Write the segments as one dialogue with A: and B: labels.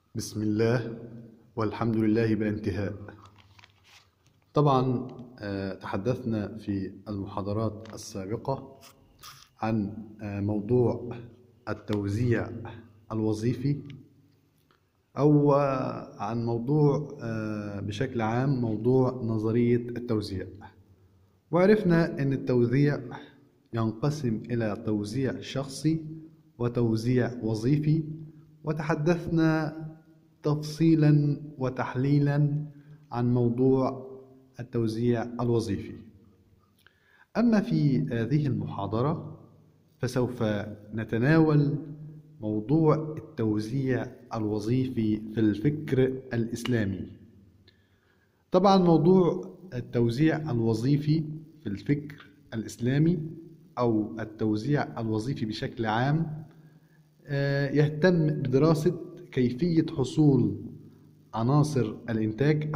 A: بسم الله والحمد لله بلا انتهاء. طبعا تحدثنا في المحاضرات السابقة عن موضوع التوزيع الوظيفي أو عن موضوع بشكل عام موضوع نظرية التوزيع، وعرفنا أن التوزيع ينقسم إلى توزيع شخصي وتوزيع وظيفي، وتحدثنا تفصيلا وتحليلا عن موضوع التوزيع الوظيفي. أما في هذه المحاضرة فسوف نتناول موضوع التوزيع الوظيفي في الفكر الإسلامي. طبعا موضوع التوزيع الوظيفي في الفكر الإسلامي أو التوزيع الوظيفي بشكل عام يهتم بدراسة كيفية حصول عناصر الإنتاج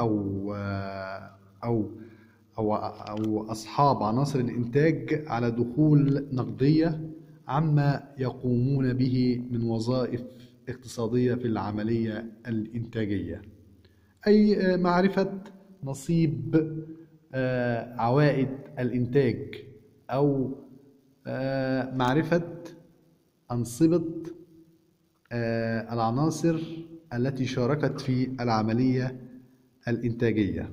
A: أو أصحاب عناصر الإنتاج على دخول نقدية عما يقومون به من وظائف اقتصادية في العملية الإنتاجية، أي معرفة نصيب عوائد الإنتاج أو معرفة أنصبة العناصر التي شاركت في العملية الإنتاجية.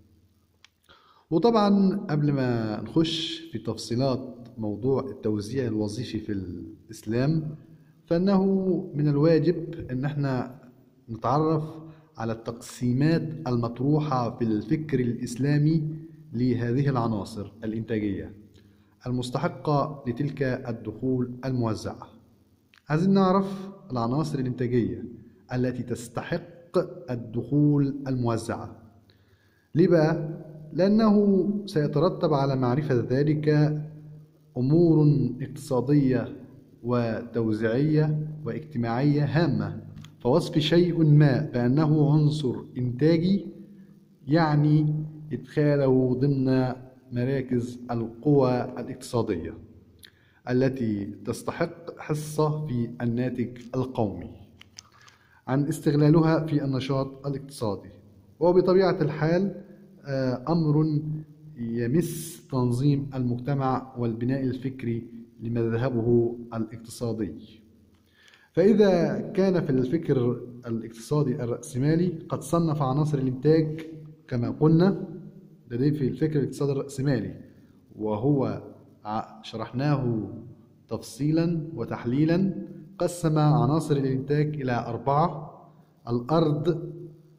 A: وطبعا قبل ما نخش في تفصيلات موضوع التوزيع الوظيفي في الإسلام فإنه من الواجب أن احنا نتعرف على التقسيمات المطروحة في الفكر الإسلامي لهذه العناصر الإنتاجية المستحقة لتلك الدخول الموزعة. عايزين نعرف العناصر الإنتاجية التي تستحق الدخول الموزعة. ليه بقى؟ لأنه سيترتب على معرفة ذلك أمور اقتصادية وتوزيعية واجتماعية هامة. فوصف شيء ما بأنه عنصر إنتاجي يعني إدخاله ضمن مراكز القوى الاقتصادية التي تستحق حصة في الناتج القومي عن استغلالها في النشاط الاقتصادي، وبطبيعة الحال أمر يمس تنظيم المجتمع والبناء الفكري لمذهبه الاقتصادي. فإذا كان في الفكر الاقتصادي الرأسمالي قد صنف عناصر الإنتاج كما قلنا لديه في الفكر الاقتصادي الرأسمالي، وهو شرحناه تفصيلا وتحليلا. قسم عناصر الإنتاج إلى 4: الأرض،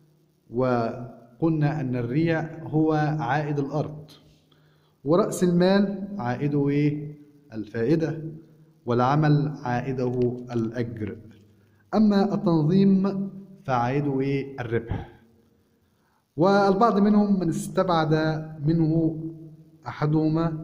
A: وقلنا أن الريع هو عائد الأرض، ورأس المال عائده الفائدة، والعمل عائده الأجر. أما التنظيم فعائده الربح. والبعض منهم من استبعد منه أحدهما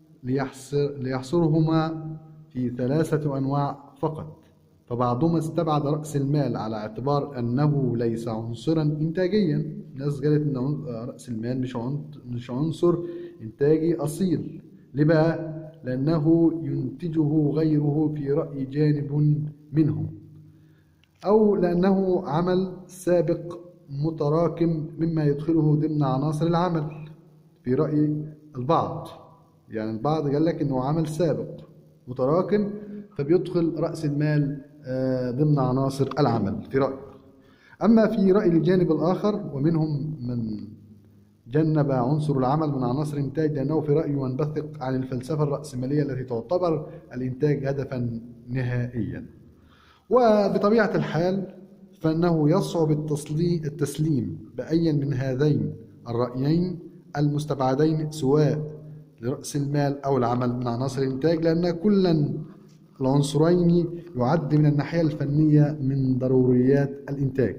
A: ليحصرهما في 3 أنواع فقط. فبعضهم استبعد رأس المال على اعتبار أنه ليس عنصرا إنتاجيا. الناس قالت أن رأس المال مش عنصر إنتاجي أصيل. ليه بقى؟ لأنه ينتجه غيره في رأي جانب منهم، أو لأنه عمل سابق متراكم مما يدخله ضمن عناصر العمل في رأي البعض. يعني البعض قال لك انه عمل سابق متراكم فبيدخل رأس المال ضمن عناصر العمل في رأي. أما في رأي الجانب الآخر ومنهم من جنب عنصر العمل من عناصر الإنتاج لأنه في رأيه ينبثق عن الفلسفة الرأسمالية التي تعتبر الإنتاج هدفا نهائيا. وبطبيعة الحال فإنه يصعب التسليم بأي من هذين الرأيين المستبعدين سواء لرأس المال أو العمل من عناصر الإنتاج، لأن كلا العنصرين يعد من الناحية الفنية من ضروريات الإنتاج،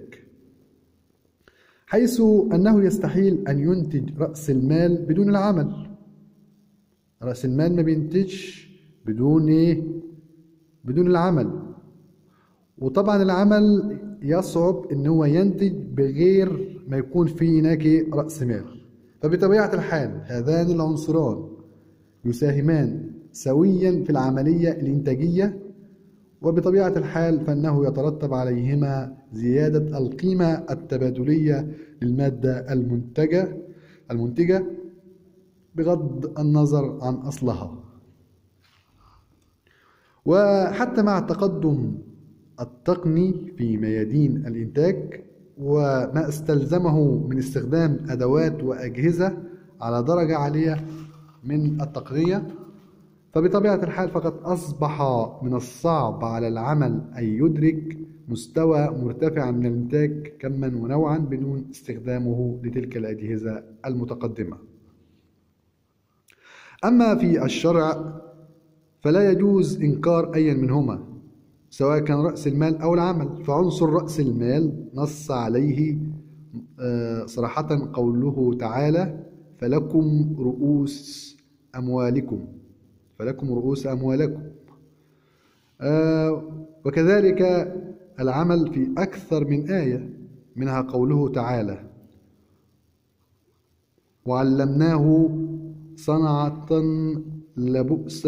A: حيث أنه يستحيل أن ينتج رأس المال بدون العمل. رأس المال ما بينتجش بدون العمل. وطبعا العمل يصعب ان هو ينتج بغير ما يكون فيه هناك رأس مال. فبطبيعة الحال هذان العنصران يساهمان سويا في العملية الإنتاجية، وبطبيعة الحال فإنه يترتب عليهما زيادة القيمة التبادلية للمادة المنتجة بغض النظر عن أصلها. وحتى مع التقدم التقني في ميادين الإنتاج وما استلزمه من استخدام أدوات وأجهزة على درجة عالية من التقنية، فبطبيعة الحال فقد أصبح من الصعب على العمل أن يدرك مستوى مرتفع من الإنتاج كما ونوعا بدون استخدامه لتلك الأجهزة المتقدمة. أما في الشرع فلا يجوز إنكار أي منهما سواء كان رأس المال أو العمل، فعنصر رأس المال نص عليه صراحة قوله تعالى: فلكم رؤوس أموالكم. وكذلك العمل في أكثر من آية، منها قوله تعالى: وعلمناه صنعة لبؤس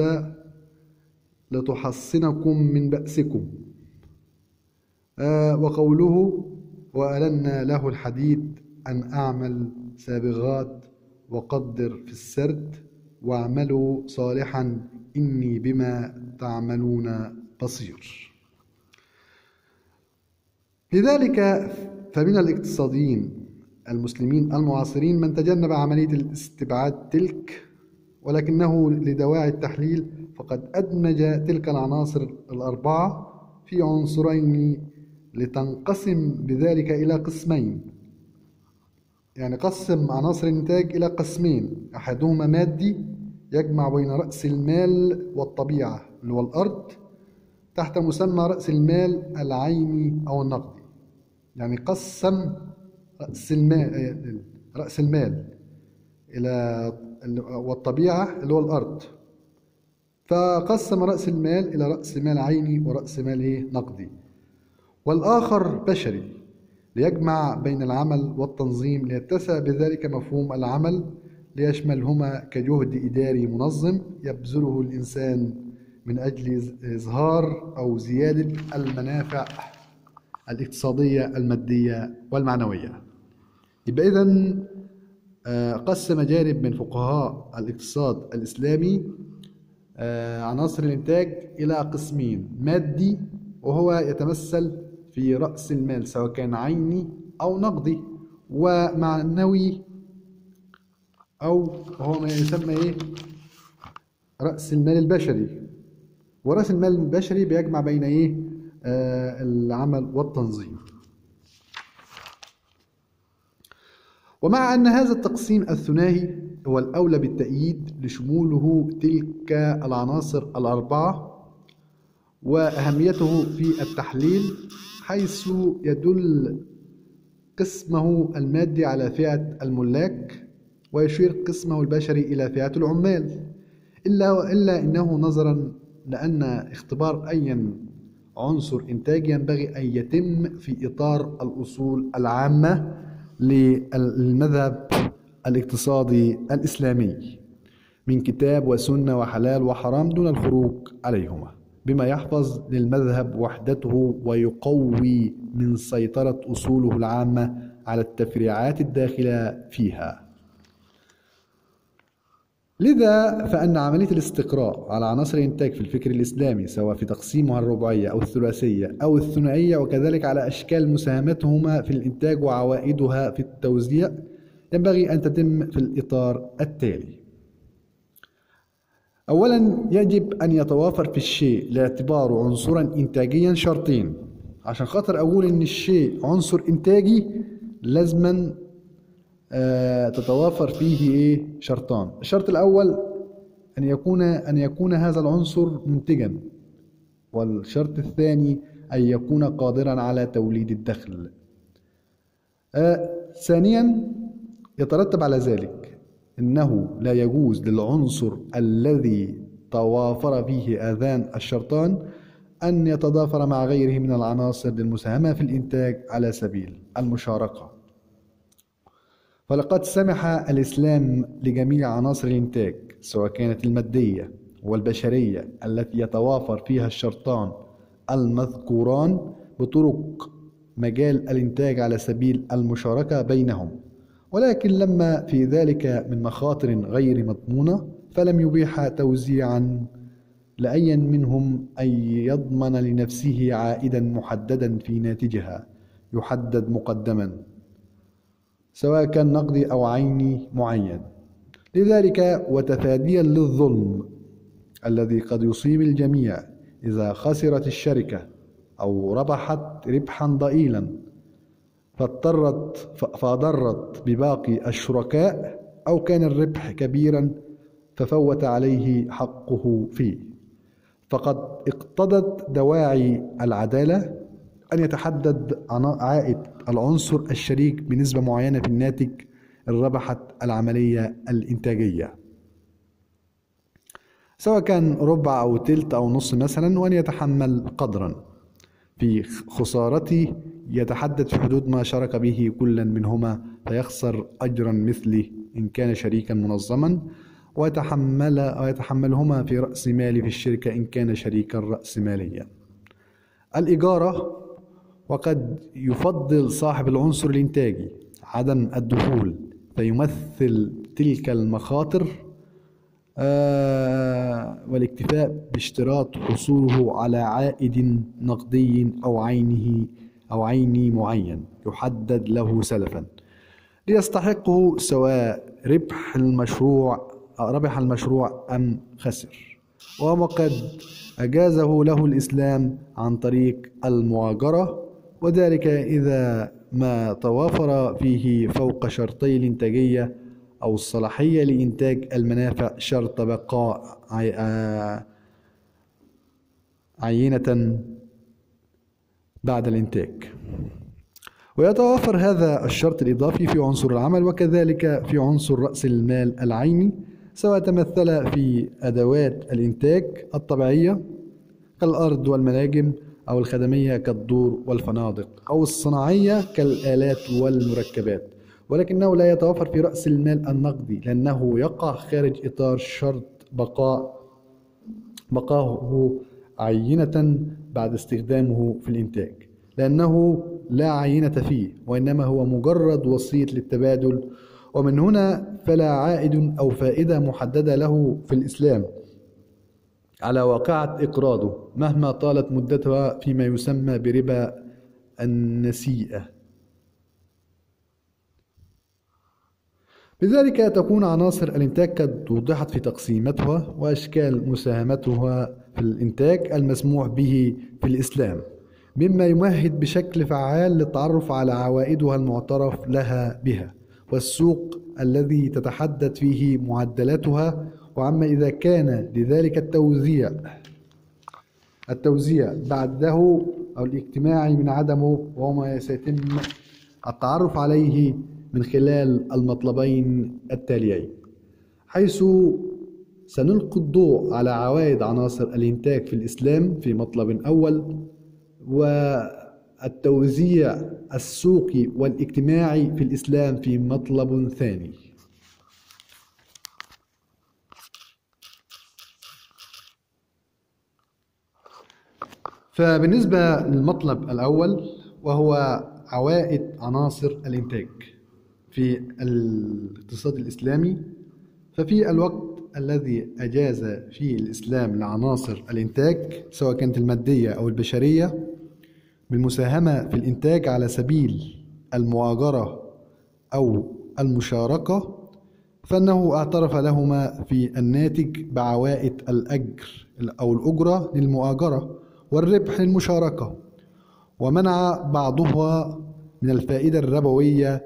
A: لتحصنكم من بأسكم. وقوله: وألنا له الحديد أن أعمل سابغات وقدر في السرد واعملوا صالحا إني بما تعملون بصير. لذلك فمن الاقتصاديين المسلمين المعاصرين من تجنب عملية الاستبعاد تلك، ولكنه لدواعي التحليل فقد أدمج تلك العناصر الأربعة في عنصرين لتنقسم بذلك إلى قسمين. يعني قسم عناصر الإنتاج إلى قسمين: أحدهما مادي يجمع بين رأس المال والطبيعة اللي هو الأرض تحت مسمى رأس المال العيني أو النقدي. يعني قسم رأس المال إلى والطبيعة اللي هو الأرض، فقسم رأس المال إلى رأس مال عيني ورأس مال نقدي. والآخر بشري ليجمع بين العمل والتنظيم ليتسع بذلك مفهوم العمل ليشملهما كجهد إداري منظم يبذله الإنسان من أجل إظهار أو زيادة المنافع الاقتصادية المادية والمعنوية. يبقى إذن قسم جانب من فقهاء الاقتصاد الإسلامي عناصر الإنتاج إلى قسمين: مادي وهو يتمثل في رأس المال سواء كان عيني أو نقدي، ومعنوي أو هو ما يسمى رأس المال البشري. ورأس المال البشري بيجمع بين العمل والتنظيم. ومع أن هذا التقسيم الثنائي هو الأولى بالتأييد لشموله تلك العناصر الأربعة وأهميته في التحليل، حيث يدل قسمه المادي على فئة الملاك ويشير قسمه البشري إلى فئة العمال، إلا أنه نظرا لأن اختبار أي عنصر إنتاج ينبغي أن يتم في إطار الأصول العامة للمذهب الاقتصادي الإسلامي من كتاب وسنة وحلال وحرام دون الخروج عليهما، بما يحفظ للمذهب وحدته ويقوي من سيطرة أصوله العامة على التفريعات الداخلة فيها. لذا فإن عملية الاستقراء على عناصر الإنتاج في الفكر الإسلامي سواء في تقسيمها الرباعية أو الثلاثية أو الثنائية، وكذلك على أشكال مساهمتهما في الإنتاج وعوائدها في التوزيع، ينبغي أن تتم في الإطار التالي: أولا، يجب أن يتوافر في الشيء لاعتباره عنصرا إنتاجيا شرطين. عشان خاطر أقول إن الشيء عنصر إنتاجي لازما تتوافر فيه شرطان. الشرط الأول أن يكون هذا العنصر منتجا، والشرط الثاني أن يكون قادرا على توليد الدخل. ثانيا، يترتب على ذلك أنه لا يجوز للعنصر الذي توافر فيه هذان الشرطان أن يتضافر مع غيره من العناصر للمساهمة في الإنتاج على سبيل المشاركة. فلقد سمح الإسلام لجميع عناصر الإنتاج سواء كانت المادية والبشرية التي يتوافر فيها الشرطان المذكوران بطرق مجال الإنتاج على سبيل المشاركة بينهم، ولكن لما في ذلك من مخاطر غير مضمونة فلم يبيح توزيعا لأي منهم أن يضمن لنفسه عائدا محددا في ناتجها يحدد مقدما، سواء كان نقدي أو عيني معين. لذلك وتفاديا للظلم الذي قد يصيب الجميع إذا خسرت الشركة أو ربحت ربحا ضئيلا فضرت بباقي الشركاء، أو كان الربح كبيرا ففوت عليه حقه فيه، فقد اقتضت دواعي العدالة أن يتحدد عائد العنصر الشريك بنسبة معينة في الناتج إن ربحت العملية الإنتاجية، سواء كان ربع أو تلت أو نص مثلا، وأن يتحمل قدرا في خسارته يتحدد في حدود ما شارك به كلا منهما، فيخسر أجرا مثله إن كان شريكا منظما، ويتحملهما في رأس ماله في الشركة إن كان شريكا رأس ماليا. الإجارة، وقد يفضل صاحب العنصر الإنتاجي عدم الدخول فيمثل تلك المخاطر والاكتفاء باشتراط حصوله على عائد نقدي أو عيني معين يحدد له سلفا ليستحقه، سواء ربح المشروع أم خسر، وقد أجازه له الإسلام عن طريق المؤاجرة، وذلك إذا ما توافر فيه فوق شرطي الإنتاجية أو الصلاحية لإنتاج المنافع شرط بقاء عينة بعد الإنتاج. ويتوافر هذا الشرط الإضافي في عنصر العمل، وكذلك في عنصر رأس المال العيني، سواء تمثل في أدوات الإنتاج الطبيعية كالأرض والمناجم، أو الخدمية كالدور والفنادق، أو الصناعية كالآلات والمركبات، ولكنه لا يتوفر في رأس المال النقدي لأنه يقع خارج إطار شرط بقاؤه عينة بعد استخدامه في الإنتاج، لأنه لا عينة فيه وإنما هو مجرد وسيط للتبادل. ومن هنا فلا عائد أو فائدة محددة له في الإسلام على واقعة إقراضه مهما طالت مدتها، فيما يسمى بربا النسيئة. بذلك تكون عناصر الإنتاج قد وضحت في تقسيماتها وأشكال مساهمتها في الإنتاج المسموح به في الإسلام، مما يمهد بشكل فعال للتعرف على عوائدها المعترف لها بها، والسوق الذي تتحدد فيه معدلاتها. وعما إذا كان لذلك التوزيع بعده أو الاجتماعي من عدمه، وهو ما سيتم التعرف عليه من خلال المطلبين التاليين، حيث سنلقي الضوء على عوائد عناصر الإنتاج في الإسلام في مطلب أول، والتوزيع السوقي والاجتماعي في الإسلام في مطلب ثاني. فبالنسبة للمطلب الأول وهو عوائد عناصر الإنتاج في الاقتصاد الإسلامي، ففي الوقت الذي أجاز فيه الإسلام لعناصر الإنتاج سواء كانت المادية أو البشرية بالمساهمة في الإنتاج على سبيل المؤاجرة أو المشاركة، فإنه اعترف لهما في الناتج بعوائد الأجر أو الأجرة للمؤاجرة والربح للمشاركة، ومنع بعضها من الفائدة الربوية،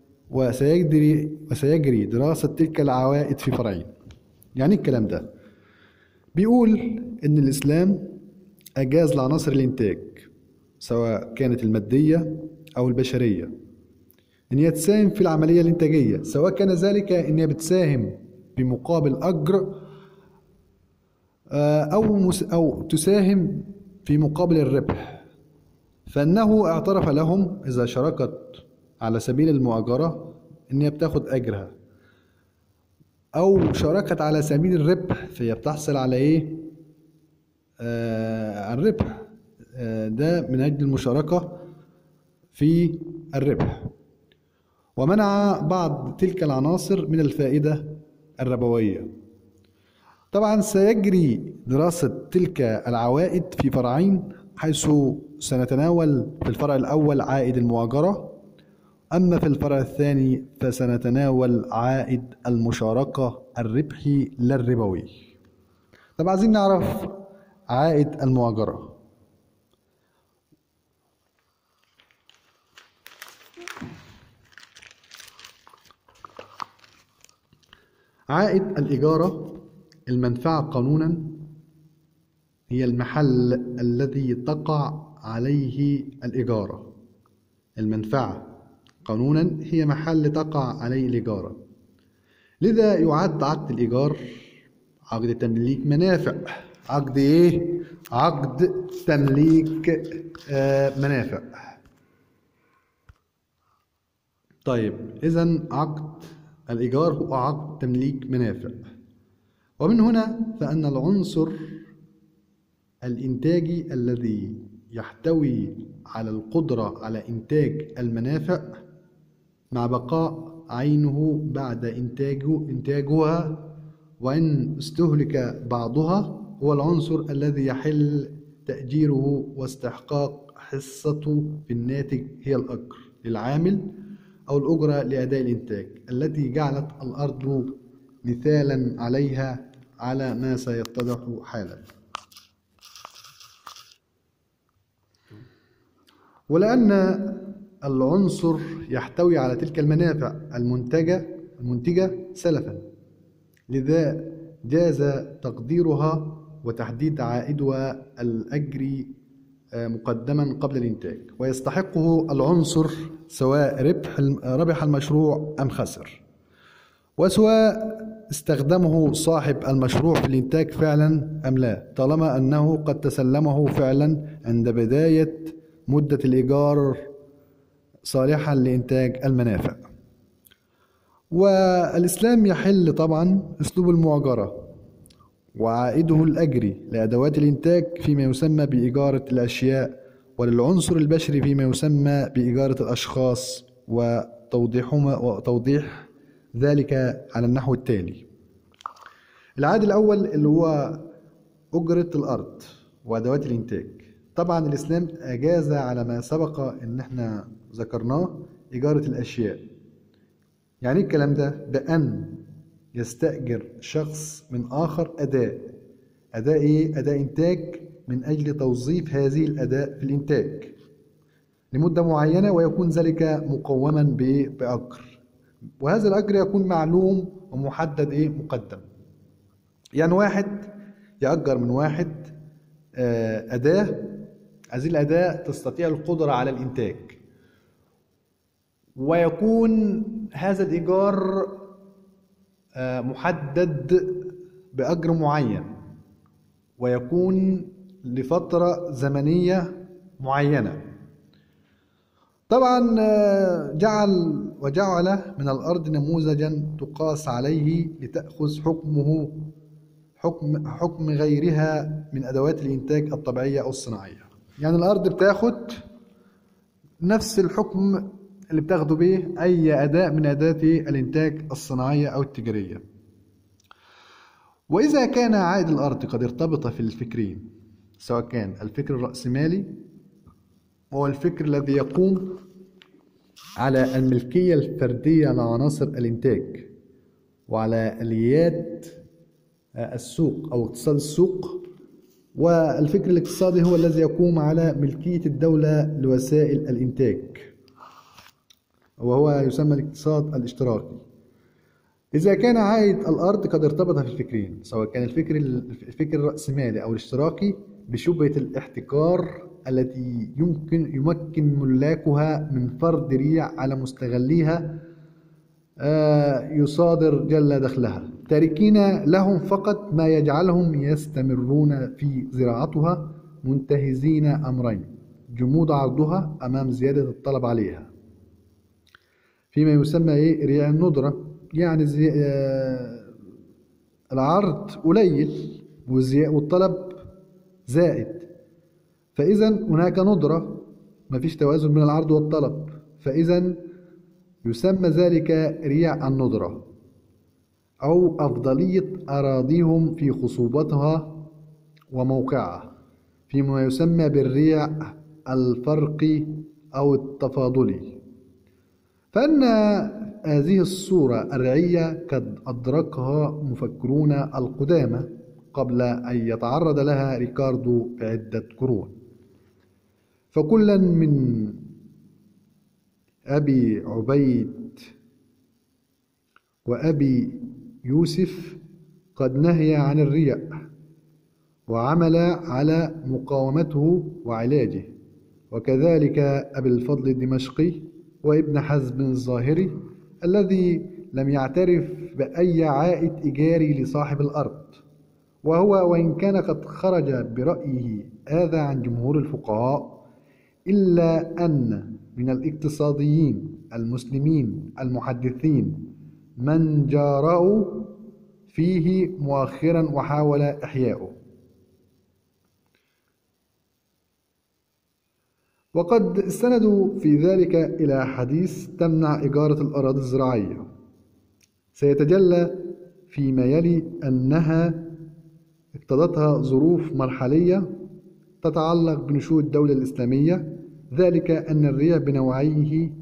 A: وسيجري دراسة تلك العوائد في فرعين. يعني الكلام ده بيقول إن الإسلام أجاز لعناصر الإنتاج سواء كانت المادية أو البشرية إن هي تساهم في العملية الإنتاجية، سواء كان ذلك إن هي بتساهم بمقابل أجر أو تساهم في مقابل الربح، فإنه اعترف لهم إذا شاركت على سبيل المؤاجرة إن هي بتاخد أجرها، أو شاركت على سبيل الربح فهي بتحصل على إيه؟ الربح، ده من أجل المشاركة في الربح، ومنع بعض تلك العناصر من الفائدة الربوية. طبعا سيجري دراسة تلك العوائد في فرعين، حيث سنتناول في الفرع الأول عائد المؤاجرة، أما في الفرع الثاني فسنتناول عائد المشاركة الربحي لا الربوي. طب عايزين نعرف عائد المؤاجرة. عائد الإجارة المنفعة قانونا هي المحل الذي تقع عليه الإجارة. المنفعة قانونا هي محل تقع عليه الإجارة، لذا يعد عقد الإيجار عقد تمليك منافع. عقد إيه؟ عقد تمليك منافع. طيب إذن عقد الإيجار هو عقد تمليك منافع، ومن هنا فإن العنصر الإنتاجي الذي يحتوي على القدرة على إنتاج المنافع مع بقاء عينه بعد إنتاجها وإن استهلك بعضها هو العنصر الذي يحل تأجيره واستحقاق حصته في الناتج، هي الأجر للعامل أو الأجرة لأداء الإنتاج التي جعلت الأرض مثالا عليها على ما سيتضح حالا. ولأن العنصر يحتوي على تلك المنافع المنتجة سلفا، لذا جاز تقديرها وتحديد عائدها الأجري مقدما قبل الإنتاج، ويستحقه العنصر سواء ربح المشروع أم خسر، وسواء استخدمه صاحب المشروع في الإنتاج فعلا أم لا، طالما أنه قد تسلمه فعلا عند بداية مدة الإيجار صالحا لإنتاج المنافع. والإسلام يحل طبعا أسلوب المؤاجرة وعائده الأجري لأدوات الإنتاج فيما يسمى بإجارة الأشياء، وللعنصر البشري فيما يسمى بإجارة الأشخاص، وتوضيح ذلك على النحو التالي. العائد الأول اللي هو أجرة الأرض وأدوات الإنتاج. طبعا الإسلام أجاز على ما سبق إن احنا ذكرناه إجارة الأشياء. يعني الكلام ده بأن يستأجر شخص من آخر أداء إيه؟ أداء إنتاج من أجل توظيف هذه الأداء في الإنتاج لمدة معينة، ويكون ذلك مقوما بأجر، وهذا الأجر يكون معلوم ومحدد مقدم. يعني واحد يأجر من واحد أداة، هذه الأداة تستطيع القدرة على الإنتاج، ويكون هذا الإيجار محدد بأجر معين، ويكون لفترة زمنية معينة. طبعا جعل من الأرض نموذجا تقاس عليه لتأخذ حكم غيرها من أدوات الإنتاج الطبيعية أو الصناعية. يعني الأرض بتاخد نفس الحكم اللي بتاخده به أي أداة من أدوات الإنتاج الصناعية أو التجارية. وإذا كان عائد الأرض قد ارتبط في الفكرين، سواء كان الفكر الرأسمالي وهو الفكر الذي يقوم على الملكية الفردية لعناصر الإنتاج وعلى آليات السوق أو اقتصاد السوق، والفكر الاقتصادي هو الذي يقوم على ملكية الدولة لوسائل الإنتاج وهو يسمى الاقتصاد الاشتراكي. إذا كان عائد الأرض قد ارتبط في الفكرين، سواء كان الفكر الرأسمالي أو الاشتراكي، بشبهة الاحتكار التي يمكن ملاكها من فرض ريع على مستغليها يصادر جل دخلها، تاركين لهم فقط ما يجعلهم يستمرون في زراعتها، منتهزين أمرين: جمود عرضها أمام زيادة الطلب عليها، فيما يسمى ريع الندرة، يعني العرض قليل والطلب زائد، فإذا هناك ندرة، مفيش توازن بين العرض والطلب، فإذا يسمى ذلك ريع الندرة أو أفضلية أراضيهم في خصوبتها وموقعها، فيما يسمى بالريع الفرقي أو التفاضلي. فإن هذه الصورة الريعية قد أدركها مفكرون القدامى قبل أن يتعرض لها ريكاردو بعدة قرون. فكلا من أبي عبيد وأبي يوسف قد نهي عن الرياء وعمل على مقاومته وعلاجه، وكذلك أبي الفضل الدمشقي وابن حزم الظاهري الذي لم يعترف بأي عائد إيجاري لصاحب الأرض، وهو وإن كان قد خرج برأيه هذا عن جمهور الفقهاء، إلا أن من الاقتصاديين المسلمين المحدثين من جاروا فيه مؤخرا وحاول إحياؤه. وقد استندوا في ذلك إلى حديث تمنع إجارة الأراضي الزراعية. سيتجلى فيما يلي أنها اقتضتها ظروف مرحلية تتعلق بنشوء الدولة الإسلامية، ذلك أن الريع بنوعيه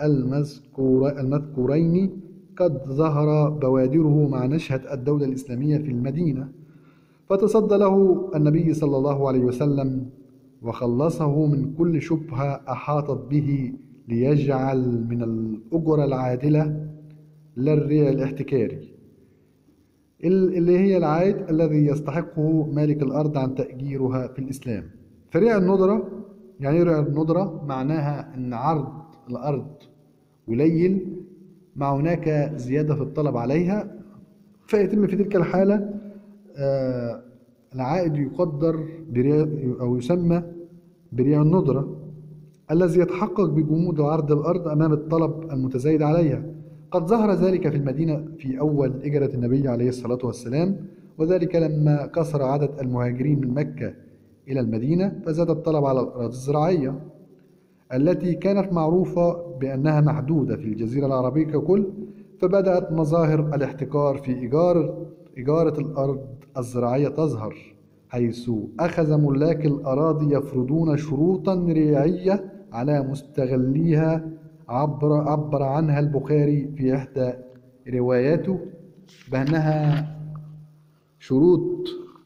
A: المذكورين قد ظهر بوادره مع نشأة الدولة الإسلامية في المدينة، فتصدى له النبي صلى الله عليه وسلم وخلصه من كل شبهة أحاطت به، ليجعل من الأجرة العادلة للريع الاحتكاري اللي هي العائد الذي يستحقه مالك الأرض عن تأجيرها في الإسلام. فريع الندرة، يعني ريع الندرة معناها أن عرض الأرض قليل مع هناك زيادة في الطلب عليها، فيتم في تلك الحالة العائد يقدر بريع أو يسمى بريع الندرة الذي يتحقق بجمود عرض الأرض أمام الطلب المتزايد عليها. قد ظهر ذلك في المدينة في أول هجرة النبي عليه الصلاة والسلام، وذلك لما كثر عدد المهاجرين من مكة إلى المدينة فزاد الطلب على الأراضي الزراعية التي كانت معروفة بأنها محدودة في الجزيرة العربية ككل، فبدأت مظاهر الاحتكار في إجارة الأرض الزراعية تظهر، حيث أخذ ملاك الأراضي يفرضون شروطا ريعية على مستغليها عبر عنها البخاري في إحدى رواياته بأنها شروط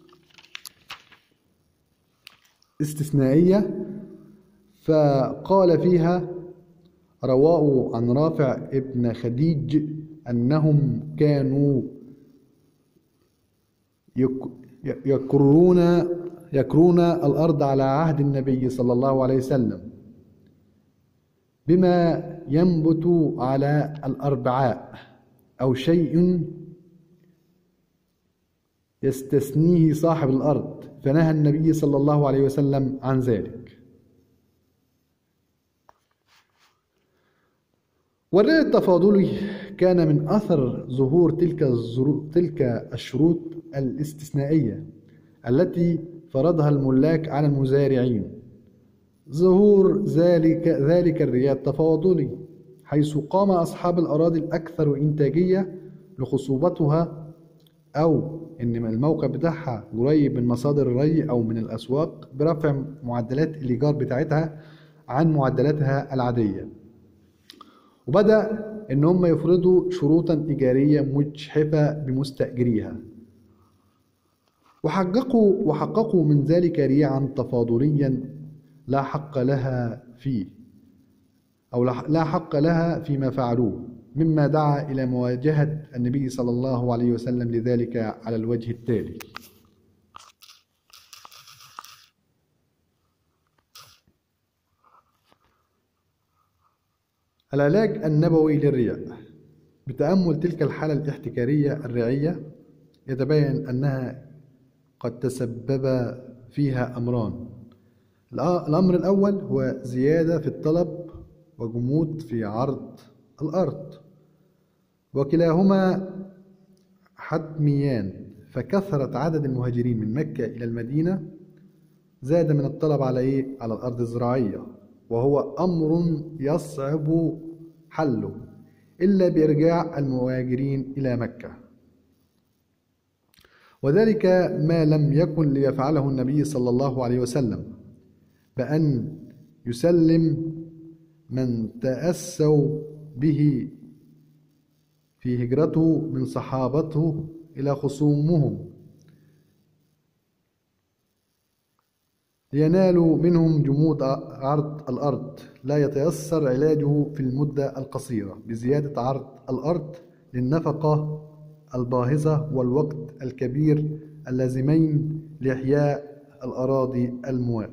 A: استثنائية، فقال فيها رواه عن رافع ابن خديج أنهم كانوا يكرون الأرض على عهد النبي صلى الله عليه وسلم بما ينبت على الأربعاء أو شيء يستثنيه صاحب الأرض، فنهى النبي صلى الله عليه وسلم عن ذلك. والريع التفاضلي كان من أثر ظهور تلك الشروط الاستثنائية التي فرضها الملاك على المزارعين، ظهور ذلك الريع التفاضلي، حيث قام أصحاب الأراضي الأكثر إنتاجية لخصوبتها أو إن الموقع بتاعها قريب من مصادر الري أو من الأسواق برفع معدلات الإيجار بتاعتها عن معدلاتها العادية، وبدأ إن هم يفرضوا شروطا إيجارية مجحفة بمستأجريها، وحققوا من ذلك ريعا تفاضليا لا حق لها فيه أو لا حق لها فيما فعلوه، مما دعا إلى مواجهة النبي صلى الله عليه وسلم لذلك على الوجه التالي. العلاج النبوي للريع. بتأمل تلك الحالة الاحتكارية الريعية يتبين أنها قد تسبب فيها أمران. الأمر الأول هو زيادة في الطلب وجمود في عرض الأرض، وكلاهما حتميان، فكثرة عدد المهاجرين من مكة إلى المدينة زاد من الطلب على إيه؟ على الأرض الزراعية، وهو أمر يصعب حله إلا بإرجاع المهاجرين إلى مكة، وذلك ما لم يكن ليفعله النبي صلى الله عليه وسلم، بأن يسلم من تأسوا به في هجرته من صحابته إلى خصومهم لينالوا منهم جمود عرض الأرض لا يتيسر علاجه في المدة القصيرة بزيادة عرض الأرض للنفقة الباهظة والوقت الكبير اللازمين لإحياء الأراضي الموات.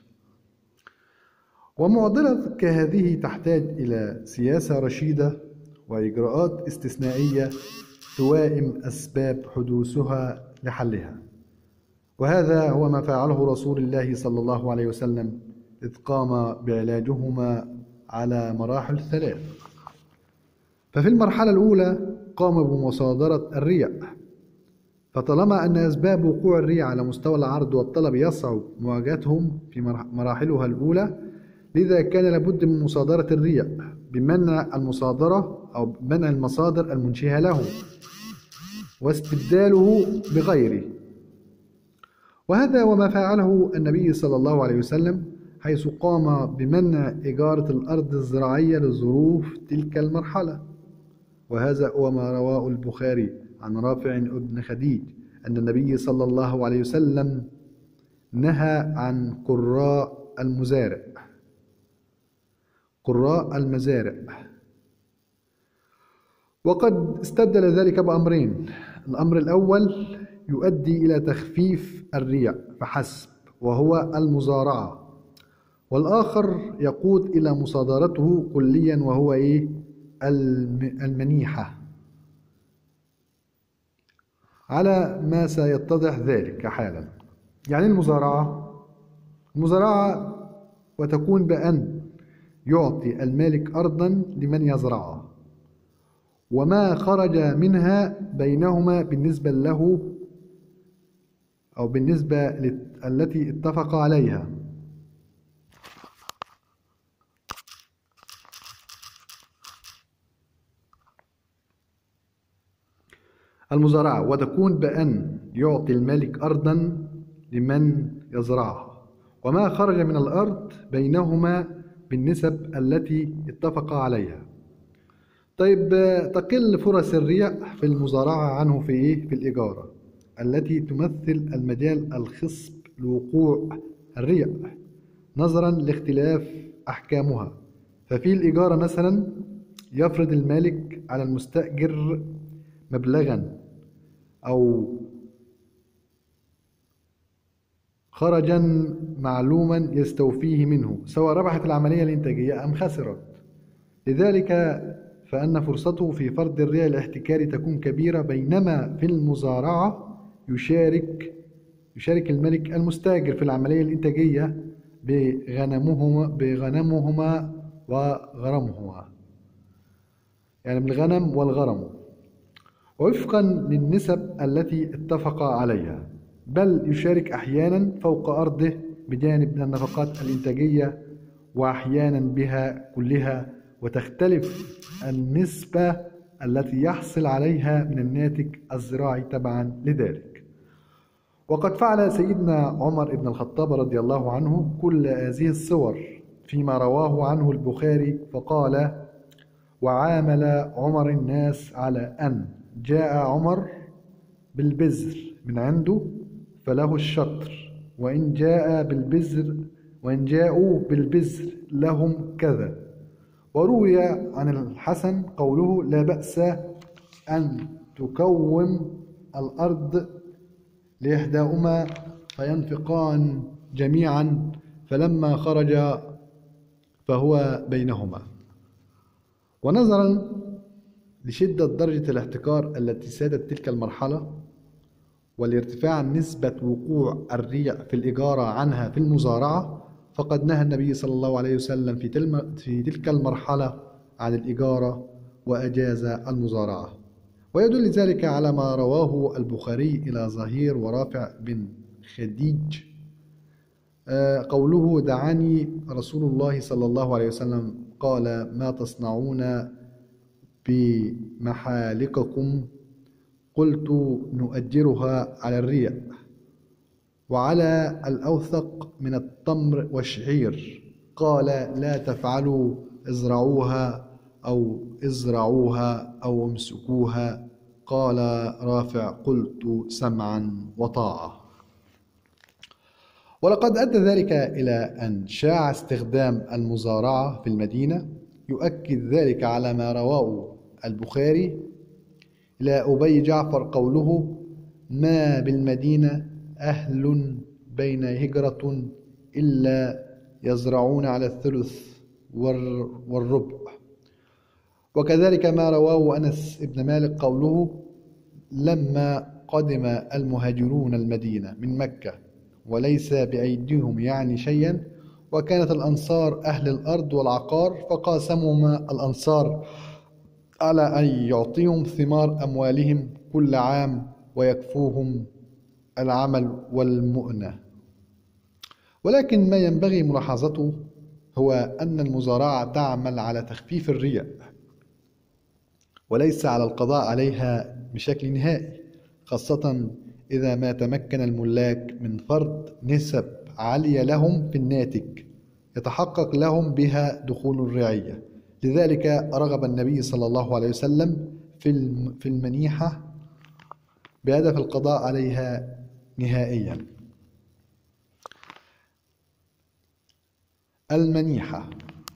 A: ومعضلة كهذه تحتاج إلى سياسة رشيدة وإجراءات استثنائية توائم أسباب حدوثها لحلها، وهذا هو ما فعله رسول الله صلى الله عليه وسلم إذ قام بعلاجهما على مراحل ثلاث. ففي المرحلة الأولى قام بمصادرة الريع، فطالما أن أسباب وقوع الريع على مستوى العرض والطلب يصعب مواجهتهم في مراحلها الأولى، لذا كان لابد من مصادرة الريع بمنع المصادرة أو بمنع المصادر المنشئة له واستبداله بغيره، وهذا وما فعله النبي صلى الله عليه وسلم حيث قام بمنع إجارة الأرض الزراعية لظروف تلك المرحلة. وهذا هو ما رواه البخاري عن رافع بن خديج أن النبي صلى الله عليه وسلم نهى عن قراء المزارع، وقد استبدل ذلك بأمرين: الأمر الأول يؤدي إلى تخفيف الريع فحسب وهو المزارعة، والآخر يقود إلى مصادرته كليا وهو المنيحة، على ما سيتضح ذلك حالا. يعني المزارعة وتكون بأن يعطي المالك أرضا لمن يزرعها، وما خرج منها بينهما بالنسبة له أو بالنسبة التي اتفق عليها. المزارعة وتكون بأن يعطي المالك أرضا لمن يزرعها، وما خرج من الأرض بينهما بالنسب التي اتفق عليها. طيب، تقل فرص الريع في المزارعة عنه في الإجارة التي تمثل المجال الخصب لوقوع الريع نظرا لاختلاف أحكامها. ففي الإجارة مثلا يفرض المالك على المستأجر مبلغا أو خرجا معلوما يستوفيه منه سواء ربحت العملية الإنتاجية أم خسرت، لذلك فأن فرصته في فرض الريع الاحتكاري تكون كبيرة، بينما في المزارعة يشارك الملك المستاجر في العملية الإنتاجية بغنمهما وغرمهما، يعني بالغنم والغرم، وفقا للنسب التي اتفق عليها، بل يشارك أحيانا فوق أرضه بجانب من النفقات الإنتاجية وأحيانا بها كلها، وتختلف النسبة التي يحصل عليها من الناتج الزراعي تبعا لذلك. وقد فعل سيدنا عمر بن الخطاب رضي الله عنه كل هذه الصور فيما رواه عنه البخاري، فقال: وعامل عمر الناس على أن جاء عمر بالبذر من عنده فله الشطر، وإن جاءوا بالبذر لهم كذا. وروي عن الحسن قوله: لا بأس أن تكوم الأرض لإحداهما فينفقان جميعا، فلما خرج فهو بينهما. ونظرا لشدة درجة الاحتكار التي سادت تلك المرحلة والارتفاع نسبة وقوع الريع في الإجارة عنها في المزارعة، فقد نهى النبي صلى الله عليه وسلم في تلك المرحلة عن الإجارة وأجاز المزارعة. ويدل ذلك على ما رواه البخاري إلى زهير ورافع بن خديج قوله دعاني رسول الله صلى الله عليه وسلم قال ما تصنعون بمحالقكم؟ قلت نؤجرها على الريع وعلى الأوثق من التمر والشعير. قال لا تفعلوا، ازرعوها أو امسكوها. قال رافع قلت سمعا وطاعة. ولقد أدى ذلك إلى أن شاع استخدام المزارعة في المدينة. يؤكد ذلك على ما رواه البخاري إلى أبي جعفر قوله ما بالمدينة أهل بين هجرة إلا يزرعون على الثلث والربع. وكذلك ما رواه أنس بن مالك قوله لما قدم المهاجرون المدينة من مكة وليس بأيديهم يعني شيئا، وكانت الأنصار أهل الأرض والعقار، فقاسمهم الأنصار على أن يعطيهم ثمار أموالهم كل عام ويكفوهم العمل والمؤنة. ولكن ما ينبغي ملاحظته هو أن المزارعة تعمل على تخفيف الريع وليس على القضاء عليها بشكل نهائي، خاصة إذا ما تمكن الملاك من فرض نسب عالية لهم في الناتج يتحقق لهم بها دخول الرعية. لذلك رغب النبي صلى الله عليه وسلم في المنيحة بهدف القضاء عليها نهائيا. المنيحة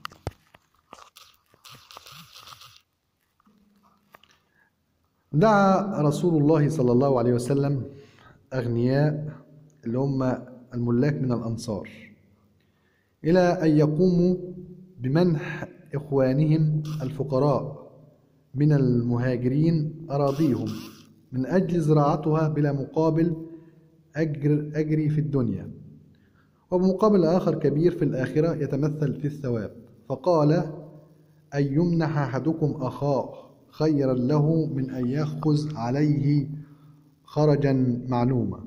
A: دعا رسول الله صلى الله عليه وسلم أغنياء اللي هم الملاك من الأنصار إلى أن يقوموا بمنح إخوانهم الفقراء من المهاجرين أراضيهم من أجل زراعتها بلا مقابل أجري في الدنيا، وبمقابل آخر كبير في الآخرة يتمثل في الثواب. فقال أن يمنح أحدكم أخاه خيرا له من أن يأخذ عليه خرجا معلوما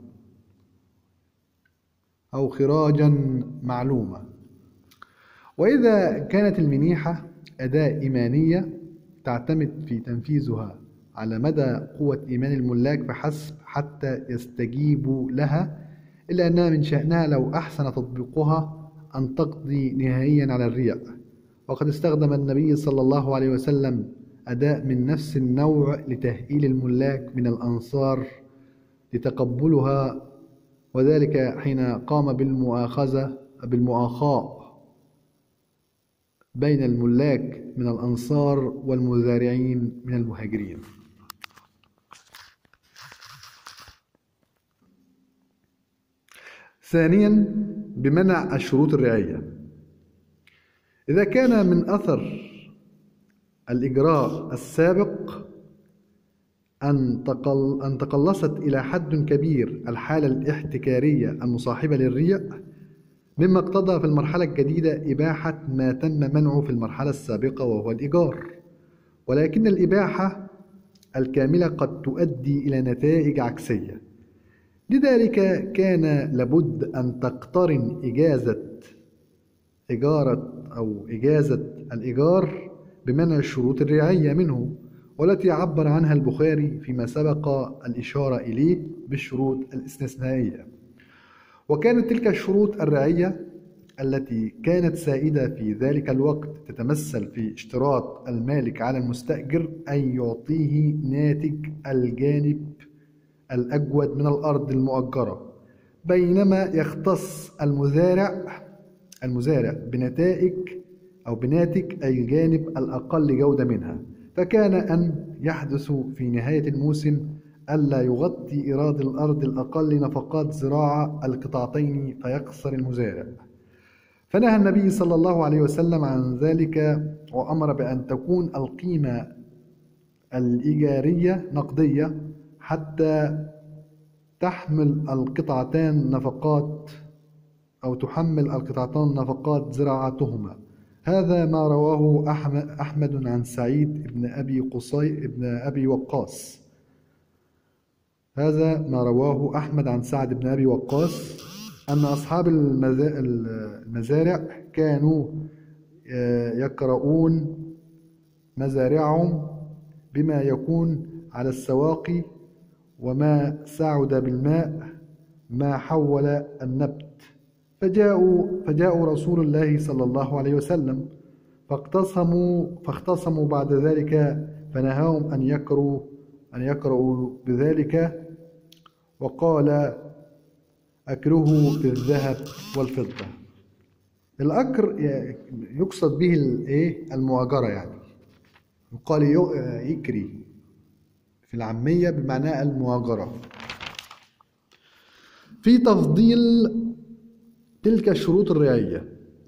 A: أو خراجا معلوما. وإذا كانت المنيحة أداة إيمانية تعتمد في تنفيذها على مدى قوة إيمان الملاك فحسب حتى يستجيبوا لها، إلا أنها من شأنها لو أحسن تطبيقها أن تقضي نهائيا على الريع. وقد استخدم النبي صلى الله عليه وسلم أداء من نفس النوع لتهيئ الملاك من الأنصار لتقبلها، وذلك حين قام بالمؤاخاة بين الملاك من الأنصار والمزارعين من المهاجرين. ثانيا بمنع الشروط الرعية. إذا كان من أثر الإجراء السابق أن تقلصت إلى حد كبير الحالة الاحتكارية المصاحبة للريع، مما اقتضى في المرحلة الجديدة إباحة ما تم منعه في المرحلة السابقة وهو الإيجار. ولكن الإباحة الكاملة قد تؤدي إلى نتائج عكسية، لذلك كان لابد أن تقترن إجازة الإيجار بمنع الشروط الرعية منه، والتي عبر عنها البخاري فيما سبق الإشارة إليه بالشروط الاستثنائية. وكانت تلك الشروط الرعية التي كانت سائدة في ذلك الوقت تتمثل في اشتراط المالك على المستأجر أن يعطيه ناتج الجانب الأجود من الأرض المؤجرة، بينما يختص المزارع بناتج الجانب الأقل جودة منها. فكان أن يحدث في نهاية الموسم ألا يغطي إيراد الأرض الأقل نفقات زراعة القطعتين فيخسر المزارع. فنهى النبي صلى الله عليه وسلم عن ذلك، وأمر بأن تكون القيمة الإيجارية نقدية حتى تحمل القطعتان نفقات زراعتهما. هذا ما رواه أحمد عن سعيد بن أبي وقاص. أن أصحاب المزارع كانوا يقرؤون مزارعهم بما يكون على السواقي، وما سعد بالماء ما حول النبت. فجاءوا رسول الله صلى الله عليه وسلم فاختصموا بعد ذلك، فنهاهم أن يقرؤوا بذلك، وقال: أكرهوا بالذهب والفضة. الأكر يقصد به المؤاجرة، يعني يقال يكري في العامية بمعنى المؤاجرة. في تفضيل تلك الشروط الرعية،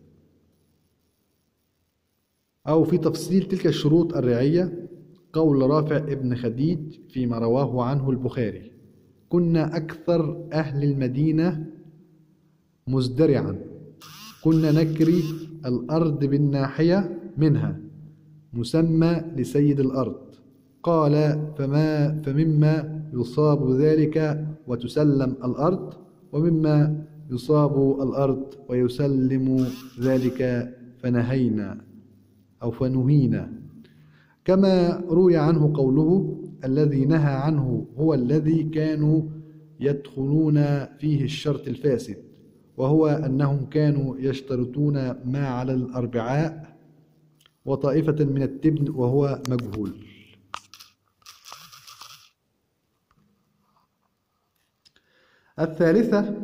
A: أو في تفصيل تلك الشروط الرعية، قول رافع ابن خديج فيما رواه عنه البخاري: كنا أكثر أهل المدينة مزدرعا، كنا نكري الأرض بالناحية منها، مسمى لسيد الأرض. قال: فمما يصاب ذلك وتسلم الأرض، ومما يصاب الأرض ويسلم ذلك فنهينا كما روي عنه قوله: الذي نهى عنه هو الذي كانوا يدخلون فيه الشرط الفاسد، وهو أنهم كانوا يشترطون ما على الأربعاء وطائفة من التبن وهو مجهول. الثالثة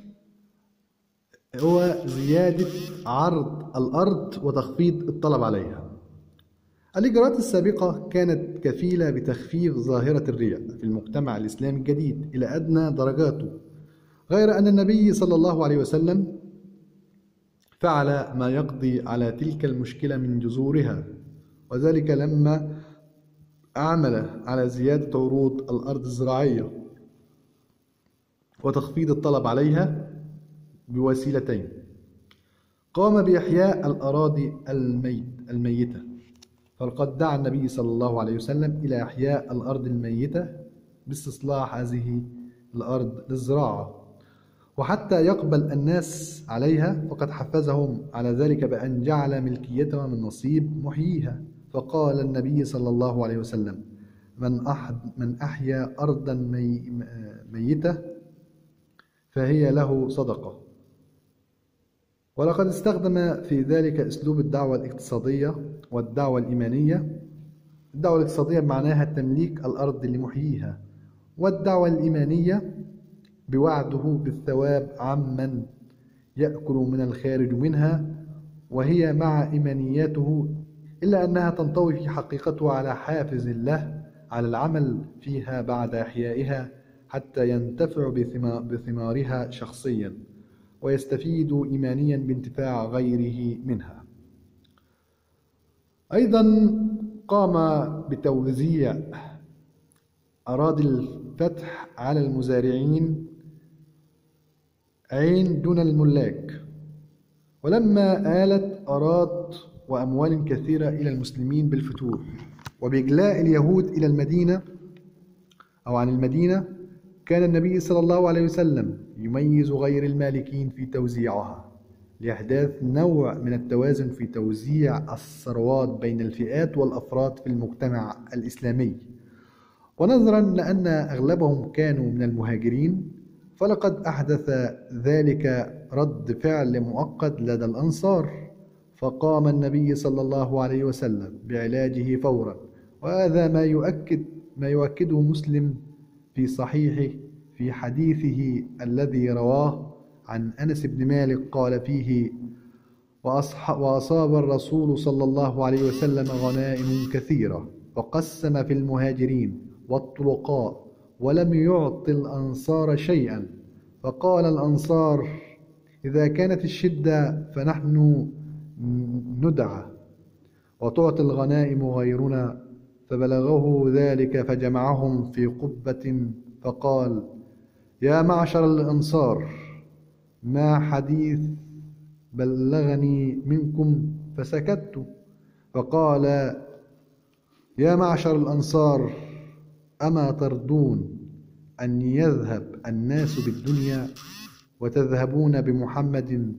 A: هو زيادة عرض الأرض وتخفيض الطلب عليها. الإجراءات السابقة كانت كفيلة بتخفيف ظاهرة الرياء في المجتمع الإسلامي الجديد إلى أدنى درجاته، غير أن النبي صلى الله عليه وسلم فعل ما يقضي على تلك المشكلة من جذورها، وذلك لما عمل على زيادة عروض الأرض الزراعية وتخفيض الطلب عليها بوسيلتين: قام بإحياء الأراضي الميتة، فقد دعا النبي صلى الله عليه وسلم إلى إحياء الأرض الميتة باستصلاح هذه الأرض للزراعة، وحتى يقبل الناس عليها، فقد حفزهم على ذلك بأن جعل ملكيتها من نصيب محييها. فقال النبي صلى الله عليه وسلم: من أحيا أرضا ميتة فهي له صدقة. ولقد استخدم في ذلك أسلوب الدعوة الاقتصادية والدعوة الإيمانية. الدعوة الاقتصادية معناها تمليك الأرض لمحييها، والدعوة الإيمانية بوعده بالثواب عمن يأكل من الخارج منها، وهي مع إيمانياته، إلا أنها تنطوي في حقيقتها على حافز له على العمل فيها بعد إحيائها حتى ينتفع بثمارها شخصيا، ويستفيد إيمانيا بانتفاع غيره منها. أيضا قام بتوزيع أراضي الفتح على المزارعين عين دون الملاك، ولما آلت أراض وأموال كثيرة إلى المسلمين بالفتوح وبإجلاء اليهود إلى المدينة أو عن المدينة، كان النبي صلى الله عليه وسلم يميز غير المالكين في توزيعها لإحداث نوع من التوازن في توزيع الثروات بين الفئات والأفراد في المجتمع الإسلامي. ونظرا لأن أغلبهم كانوا من المهاجرين، فلقد أحدث ذلك رد فعل مؤقت لدى الأنصار، فقام النبي صلى الله عليه وسلم بعلاجه فورا. وهذا ما يؤكده مسلم في صحيحه في حديثه الذي رواه عن أنس بن مالك قال فيه: وأصاب الرسول صلى الله عليه وسلم غنائم كثيرة، فقسم في المهاجرين والطلقاء ولم يعط الأنصار شيئا، فقال الأنصار: إذا كانت الشدة فنحن ندعى وتعطي الغنائم غيرنا. فبلغه ذلك فجمعهم في قبة فقال: يا معشر الأنصار، ما حديث بلغني منكم؟ فسكت. فقال: يا معشر الأنصار، أما ترضون أن يذهب الناس بالدنيا وتذهبون بمحمد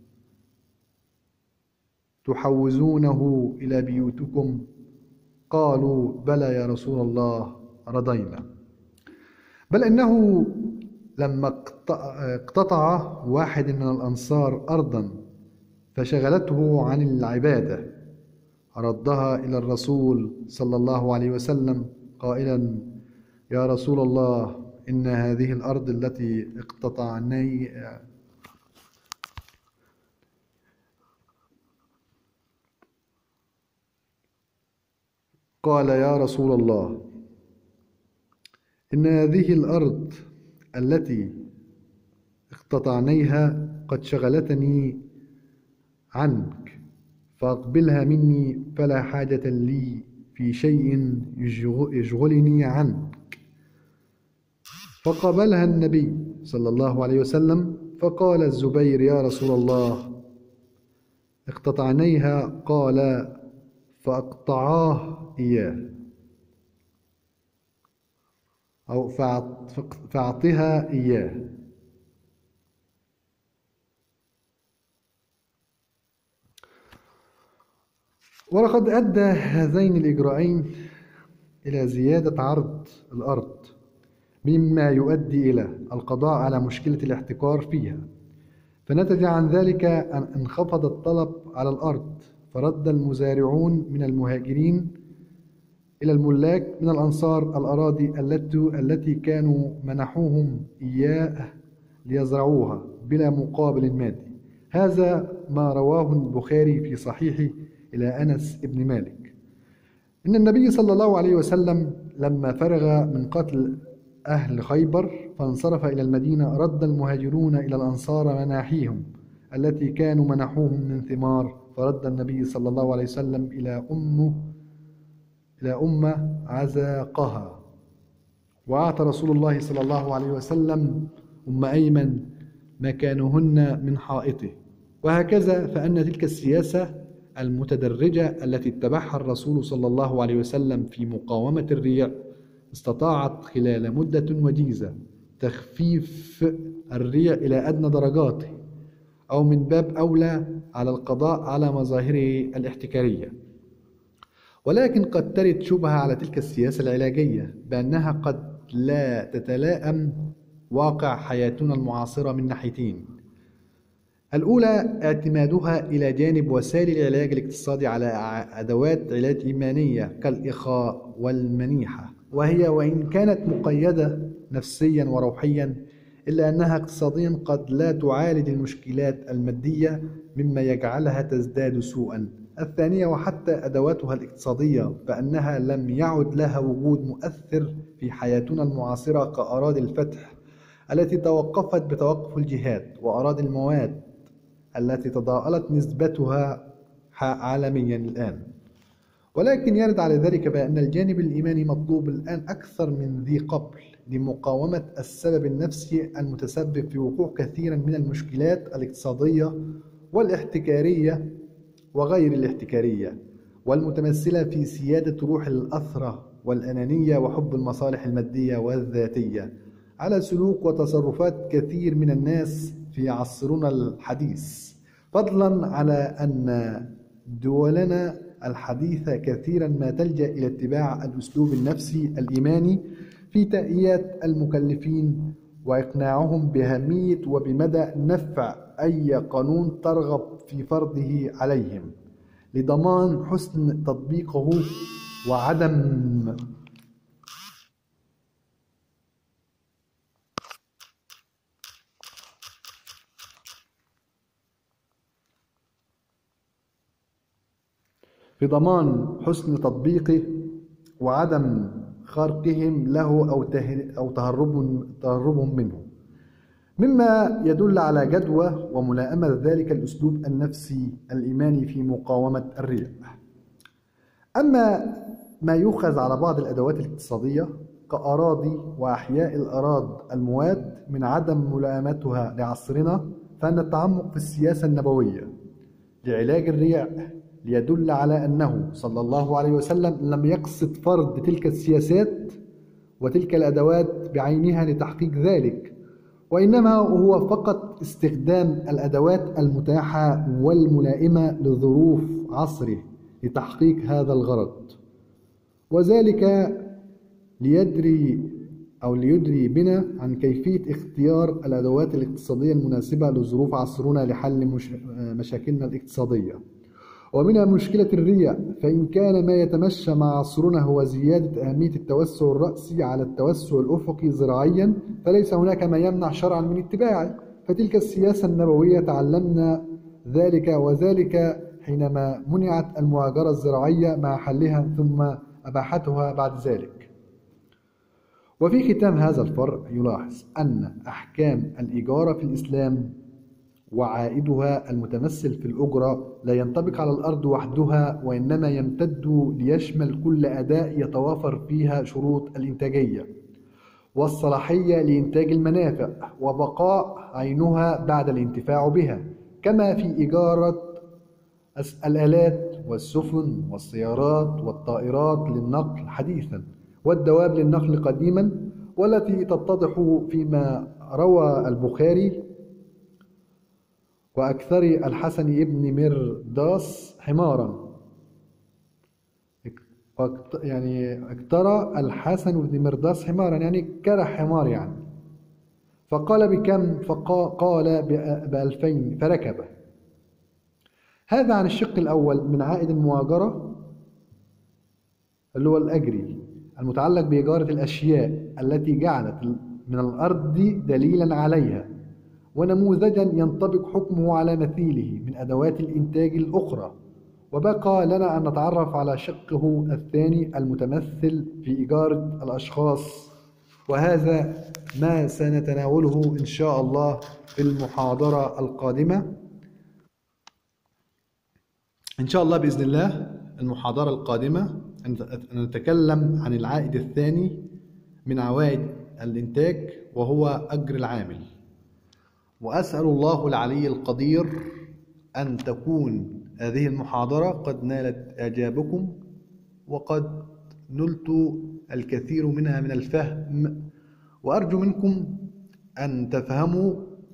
A: تحوزونه إلى بيوتكم؟ قالوا بلى يا رسول الله، رضينا. بل إنه لما اقتطع واحد من الأنصار أرضا فشغلته عن العبادة ردها إلى الرسول صلى الله عليه وسلم قائلا: يا رسول الله، إن هذه الأرض التي اقتطعني قال: يا رسول الله، إن هذه الأرض التي اقتطعنيها قد شغلتني عنك، فاقبلها مني، فلا حاجة لي في شيء يشغلني عنك. فقبلها النبي صلى الله عليه وسلم. فقال الزبير: يا رسول الله، اقتطعنيها. قال: فاقطعاه إياه، أو فاعطها إياه. ولقد أدى هذين الإجراءين إلى زيادة عرض الأرض، مما يؤدي إلى القضاء على مشكلة الاحتكار فيها، فنتج عن ذلك أن انخفض الطلب على الأرض، فرد المزارعون من المهاجرين إلى الملاك من الأنصار الأراضي التي كانوا منحوهم إياه ليزرعوها بلا مقابل مادي. هذا ما رواه البخاري في صحيحه إلى أنس بن مالك إن النبي صلى الله عليه وسلم لما فرغ من قتل أهل خيبر فانصرف إلى المدينة، رد المهاجرون إلى الأنصار مناحيهم التي كانوا منحوهم من ثمار، فرد النبي صلى الله عليه وسلم إلى أم عزاقها، وأعطى رسول الله صلى الله عليه وسلم أم أيمن مكانهن من حائطه. وهكذا فإن تلك السياسة المتدرجة التي اتبعها الرسول صلى الله عليه وسلم في مقاومة الريع استطاعت خلال مدة وجيزة تخفيف الريع إلى أدنى درجاته، أو من باب أولى على القضاء على مظاهره الاحتكارية. ولكن قد ترد شبهة على تلك السياسة العلاجية بأنها قد لا تتلائم واقع حياتنا المعاصرة من ناحيتين: الأولى اعتمادها إلى جانب وسائل العلاج الاقتصادي على أدوات علاج إيمانية كالإخاء والمنيحة، وهي وإن كانت مقيدة نفسيا وروحيا إلا أنها اقتصاديا قد لا تعالج المشكلات المادية، مما يجعلها تزداد سوءا. الثانية وحتى أدواتها الاقتصادية فإنها لم يعد لها وجود مؤثر في حياتنا المعاصرة كأراضي الفتح التي توقفت بتوقف الجهاد، وأراضي المواد التي تضاءلت نسبتها عالميا الآن. ولكن يرد على ذلك بأن الجانب الإيماني مطلوب الآن أكثر من ذي قبل لمقاومة السبب النفسي المتسبب في وقوع كثيرا من المشكلات الاقتصادية والاحتكارية وغير الاحتكارية، والمتمثلة في سيادة روح الأثرة والأنانية وحب المصالح المادية والذاتية على سلوك وتصرفات كثير من الناس في عصرنا الحديث، فضلا على أن دولنا الحديثة كثيرا ما تلجأ إلى اتباع الأسلوب النفسي الإيماني في تأييد المكلفين وإقناعهم بأهمية وبمدى نفع أي قانون ترغب في فرضه عليهم لضمان حسن تطبيقه وعدم تطبيقه وعدم خرقهم له أو تهربهم منه، مما يدل على جدوى وملائمة ذلك الأسلوب النفسي الإيماني في مقاومة الريع. أما ما يؤخذ على بعض الأدوات الاقتصادية كأراضي وأحياء الأراض المواد من عدم ملائمتها لعصرنا، فإن التعمق في السياسة النبوية لعلاج الريع ليدل على أنه صلى الله عليه وسلم لم يقصد فرض تلك السياسات وتلك الأدوات بعينها لتحقيق ذلك، وإنما هو فقط استخدام الأدوات المتاحة والملائمة لظروف عصره لتحقيق هذا الغرض، وذلك ليدري بنا عن كيفية اختيار الأدوات الاقتصادية المناسبة لظروف عصرنا لحل مشاكلنا الاقتصادية. ومنها مشكلة الرياء، فإن كان ما يتمشى مع عصرنا هو زيادة أهمية التوسع الرأسي على التوسع الأفقي زراعيا، فليس هناك ما يمنع شرعا من اتباعه، فتلك السياسة النبوية تعلمنا ذلك، وذلك حينما منعت المهاجرة الزراعية مع حلها ثم أباحتها بعد ذلك. وفي ختام هذا الفرع يلاحظ أن أحكام الإجارة في الإسلام وعائدها المتمثل في الأجرة لا ينطبق على الأرض وحدها، وإنما يمتد ليشمل كل أداء يتوافر فيها شروط الإنتاجية والصلاحية لإنتاج المنافع وبقاء عينها بعد الانتفاع بها، كما في إجارة الآلات والسفن والسيارات والطائرات للنقل حديثا والدواب للنقل قديما، والتي تتضح فيما روى البخاري: وأكثر الحسن ابن مرداس حمارا، يعني اكترى الحسن بن مرداس حمارا يعني كره حمار يعني، فقال بكم؟ فقال ب2000 فركبه. هذا عن الشق الأول من عائد المهاجرة اللي هو الأجري المتعلق بإجارة الأشياء التي جعلت من الأرض دليلا عليها ونموذجا ينطبق حكمه على مثيله من أدوات الإنتاج الأخرى. وبقى لنا أن نتعرف على شقه الثاني المتمثل في إجارة الأشخاص، وهذا ما سنتناوله إن شاء الله في المحاضرة القادمة. إن شاء الله بإذن الله المحاضرة القادمة نتكلم عن العائد الثاني من عوائد الإنتاج وهو أجر العامل. وأسأل الله العلي القدير أن تكون هذه المحاضرة قد نالت إعجابكم، وقد نلت الكثير منها من الفهم، وأرجو منكم أن تفهموا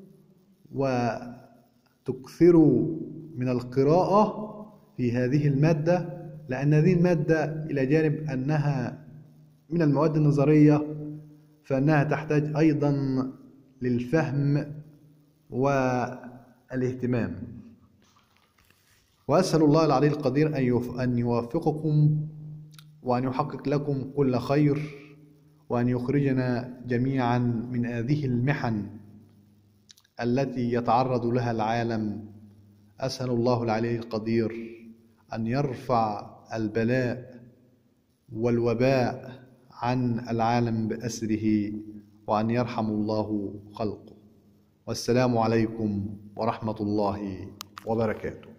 A: وتكثروا من القراءة في هذه المادة، لأن هذه المادة إلى جانب أنها من المواد النظرية فإنها تحتاج أيضا للفهم والاهتمام. وأسأل الله العلي القدير أن يوفقكم وأن يحقق لكم كل خير، وأن يخرجنا جميعا من هذه المحن التي يتعرض لها العالم. أسأل الله العلي القدير أن يرفع البلاء والوباء عن العالم بأسره، وأن يرحم الله خلقه. والسلام عليكم ورحمة الله وبركاته.